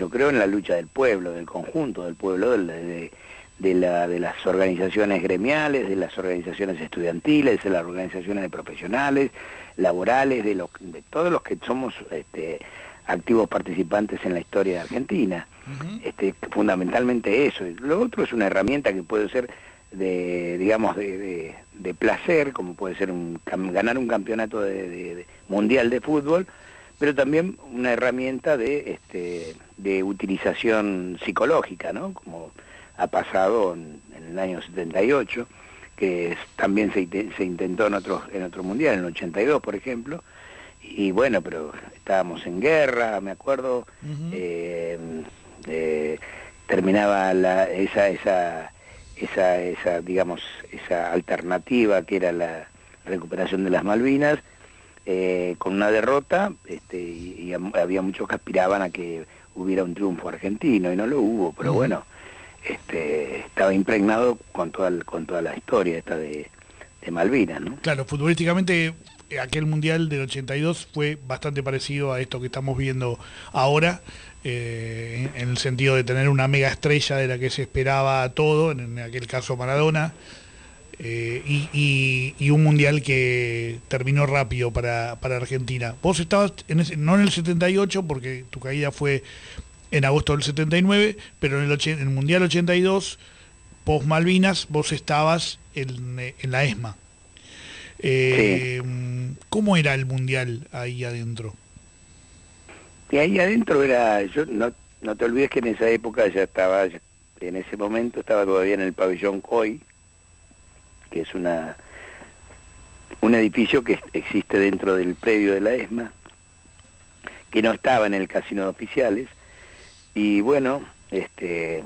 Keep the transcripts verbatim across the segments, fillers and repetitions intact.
yo creo en la lucha del pueblo, del conjunto del pueblo, de, de, de, la, de las organizaciones gremiales, de las organizaciones estudiantiles, de las organizaciones de profesionales, laborales, de, los, de todos los que somos este, activos participantes en la historia de Argentina. Uh-huh. este, fundamentalmente eso. Lo otro es una herramienta que puede ser de, digamos, de, de, de placer, como puede ser un, ganar un campeonato de, de, de mundial de fútbol, pero también una herramienta de, este, de utilización psicológica, ¿no? Como ha pasado en, en el año setenta y ocho, que es, también se, se intentó en otros en otro mundial, en el ochenta y dos, por ejemplo, y bueno, pero estábamos en guerra, me acuerdo, uh-huh. eh, eh, terminaba la, esa, esa, esa, esa, digamos, esa alternativa que era la recuperación de las Malvinas, Eh, con una derrota, este, y, y había muchos que aspiraban a que hubiera un triunfo argentino, y no lo hubo, pero uh-huh. bueno, este, estaba impregnado con toda, el, con toda la historia esta de, de Malvinas, ¿no? Claro, futbolísticamente aquel Mundial del ochenta y dos fue bastante parecido a esto que estamos viendo ahora, eh, en el sentido de tener una mega estrella de la que se esperaba todo, en aquel caso Maradona, Eh, y, y, y un mundial que terminó rápido para, para Argentina. Vos estabas, en ese, no en el setenta y ocho, porque tu caída fue en agosto del setenta y nueve, pero en el, en el Mundial ochenta y dos, post Malvinas, vos estabas en, en la ESMA. Eh, sí. ¿Cómo era el mundial ahí adentro? Y ahí adentro era, yo no, no te olvides que en esa época ya estaba, en ese momento estaba todavía en el pabellón Coy, que es una un edificio que existe dentro del predio de la ESMA, que no estaba en el casino de oficiales, y bueno, este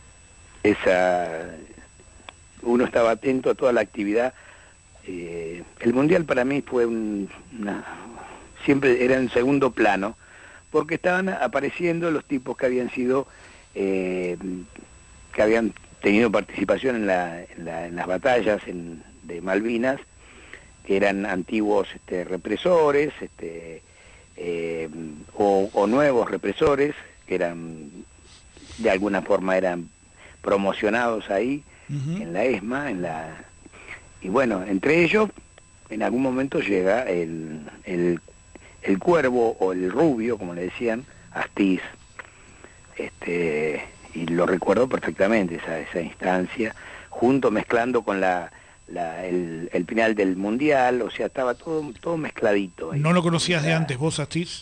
esa uno estaba atento a toda la actividad. Eh, el mundial para mí fue un, una, siempre era en segundo plano, porque estaban apareciendo los tipos que habían sido eh, que habían tenido participación en, la, en, la, en las batallas en, de Malvinas, que eran antiguos este, represores, este, eh, o, o nuevos represores, que eran, de alguna forma eran promocionados ahí, uh-huh. en la ESMA, en la y bueno, entre ellos, en algún momento llega el, el, el Cuervo, o el Rubio, como le decían, Astiz, este... y lo recuerdo perfectamente, esa, esa instancia, junto, mezclando con la, la el, el final del Mundial, o sea, estaba todo todo mezcladito. ¿No lo conocías de antes vos, Astiz?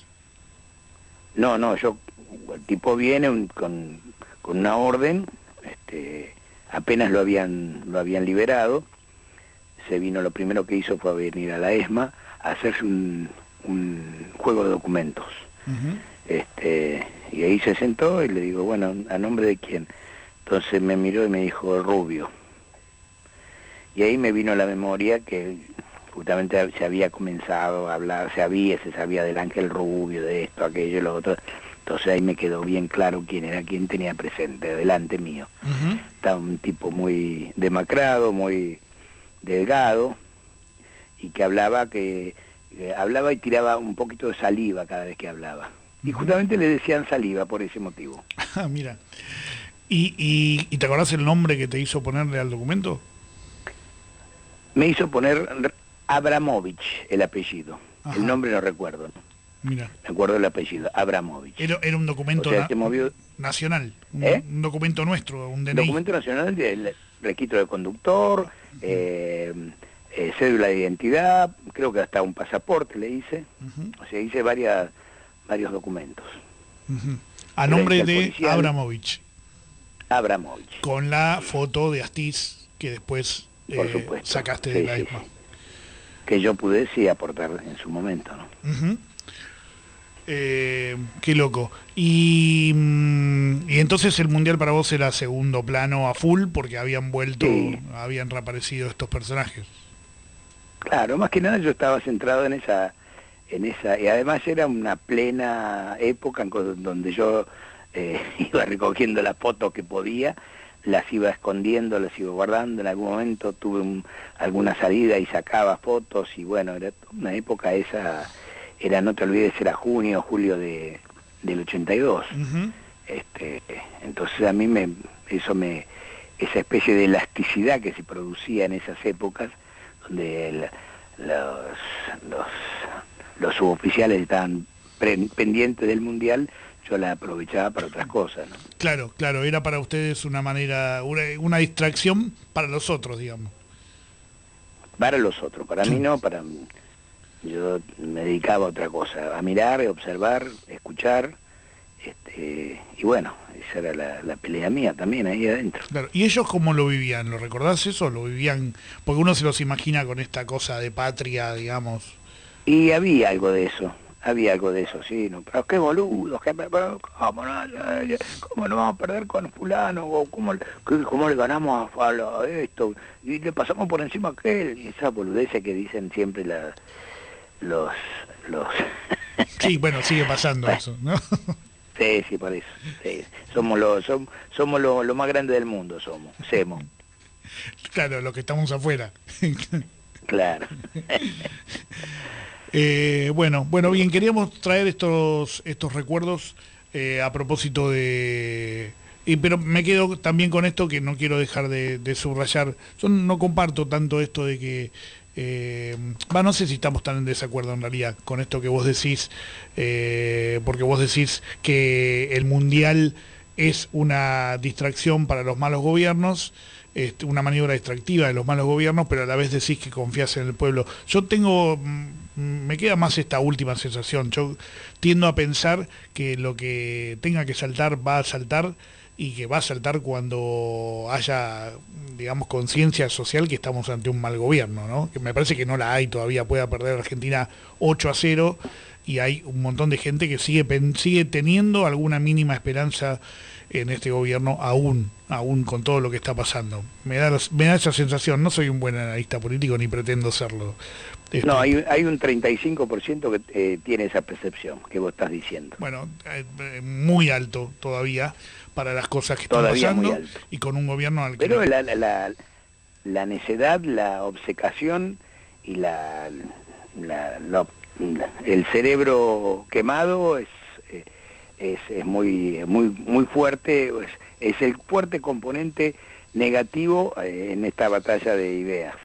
No, no, yo, el tipo viene un, con, con una orden, este, apenas lo habían lo habían liberado, se vino, lo primero que hizo fue venir a la ESMA a hacerse un, un juego de documentos. Uh-huh. Este, y ahí se sentó y le digo, bueno, ¿a nombre de quién? Entonces me miró y me dijo, Rubio. Y ahí me vino a la memoria que justamente se había comenzado a hablar, se había, se sabía del Ángel Rubio, de esto, aquello, lo otro. Entonces ahí me quedó bien claro quién era, quién tenía presente, delante mío. Uh-huh. Estaba un tipo muy demacrado, muy delgado, y que hablaba, que, que hablaba y tiraba un poquito de saliva cada vez que hablaba. Y justamente le decían saliva por ese motivo. Ah, mira. ¿Y, y, ¿Y te acordás el nombre que te hizo ponerle al documento? Me hizo poner Abramovich, el apellido. Ajá. El nombre no recuerdo. Mira. Me acuerdo el apellido, Abramovich. Era, era un documento, o sea, na movió... nacional, un, ¿Eh? un documento nuestro, un D N I. Documento nacional del registro de conductor, uh-huh. eh, eh, cédula de identidad, creo que hasta un pasaporte le hice. Uh-huh. O sea, hice varias... varios documentos. Uh-huh. A nombre de policial, Abramovich. Abramovich. Con la foto de Astiz que después eh, sacaste sí, de la ESMA. Sí, sí. Que yo pude sí aportar en su momento, ¿no? Uh-huh. eh, qué loco. Y, y entonces el Mundial para vos era segundo plano a full porque habían vuelto, sí. habían reaparecido estos personajes. Claro, más que nada yo estaba centrado en esa... en esa y además era una plena época en donde yo eh, iba recogiendo las fotos que podía, las iba escondiendo, las iba guardando. En algún momento tuve un, alguna salida y sacaba fotos, y bueno, era una época esa, era, no te olvides, era junio, julio de, del ochenta y dos. Uh-huh. Este, entonces a mí me, eso me, esa especie de elasticidad que se producía en esas épocas, donde el, los, los, los suboficiales estaban pre, pendientes del mundial, yo la aprovechaba para otras cosas, ¿no? Claro, claro, era para ustedes una manera, una, una distracción para los otros, digamos. Para los otros, para mí no, para yo me dedicaba a otra cosa, a mirar, a observar, escuchar, este, y bueno, esa era la, la pelea mía también ahí adentro. Claro. ¿Y ellos cómo lo vivían? ¿Lo recordás eso? ¿Lo vivían? Porque uno se los imagina con esta cosa de patria, digamos. Y había algo de eso, había algo de eso, sí, no, pero qué boludos, qué, pero, ¿cómo, no, ¿cómo no vamos a perder con fulano? O ¿cómo, cómo le ganamos a, a, a esto? Y le pasamos por encima a aquel, y esa boludeza que dicen siempre la, los... los Sí, bueno, sigue pasando eso, ¿no? Sí, sí, por eso. Sí. Somos los somos, somos lo, lo más grande del mundo, somos. Semos. Claro, los que estamos afuera. Claro. eh, bueno, bueno, bien, queríamos traer estos estos recuerdos eh, a propósito de... Y, pero me quedo también con esto que no quiero dejar de, de subrayar. Yo no comparto tanto esto de que... Eh, bah, no sé si estamos tan en desacuerdo en realidad con esto que vos decís, eh, porque vos decís que el mundial es una distracción para los malos gobiernos, este, una maniobra distractiva de los malos gobiernos, pero a la vez decís que confías en el pueblo. Yo tengo, me queda más esta última sensación, yo tiendo a pensar que lo que tenga que saltar va a saltar, y que va a saltar cuando haya, digamos, conciencia social que estamos ante un mal gobierno, ¿no? Que me parece que no la hay todavía, pueda perder Argentina ocho a cero, y hay un montón de gente que sigue, sigue teniendo alguna mínima esperanza en este gobierno, aún, aún con todo lo que está pasando. Me da, me da esa sensación, no soy un buen analista político ni pretendo serlo. Este... No, hay, hay un treinta y cinco por ciento que eh, tiene esa percepción que vos estás diciendo. Bueno, eh, muy alto todavía para las cosas que todavía están pasando, y con un gobierno al que... Pero la, la, la, la necedad, la obcecación y la, la, la, la el cerebro quemado es, es, es muy, muy, muy fuerte, es, es el fuerte componente negativo en esta batalla de ideas.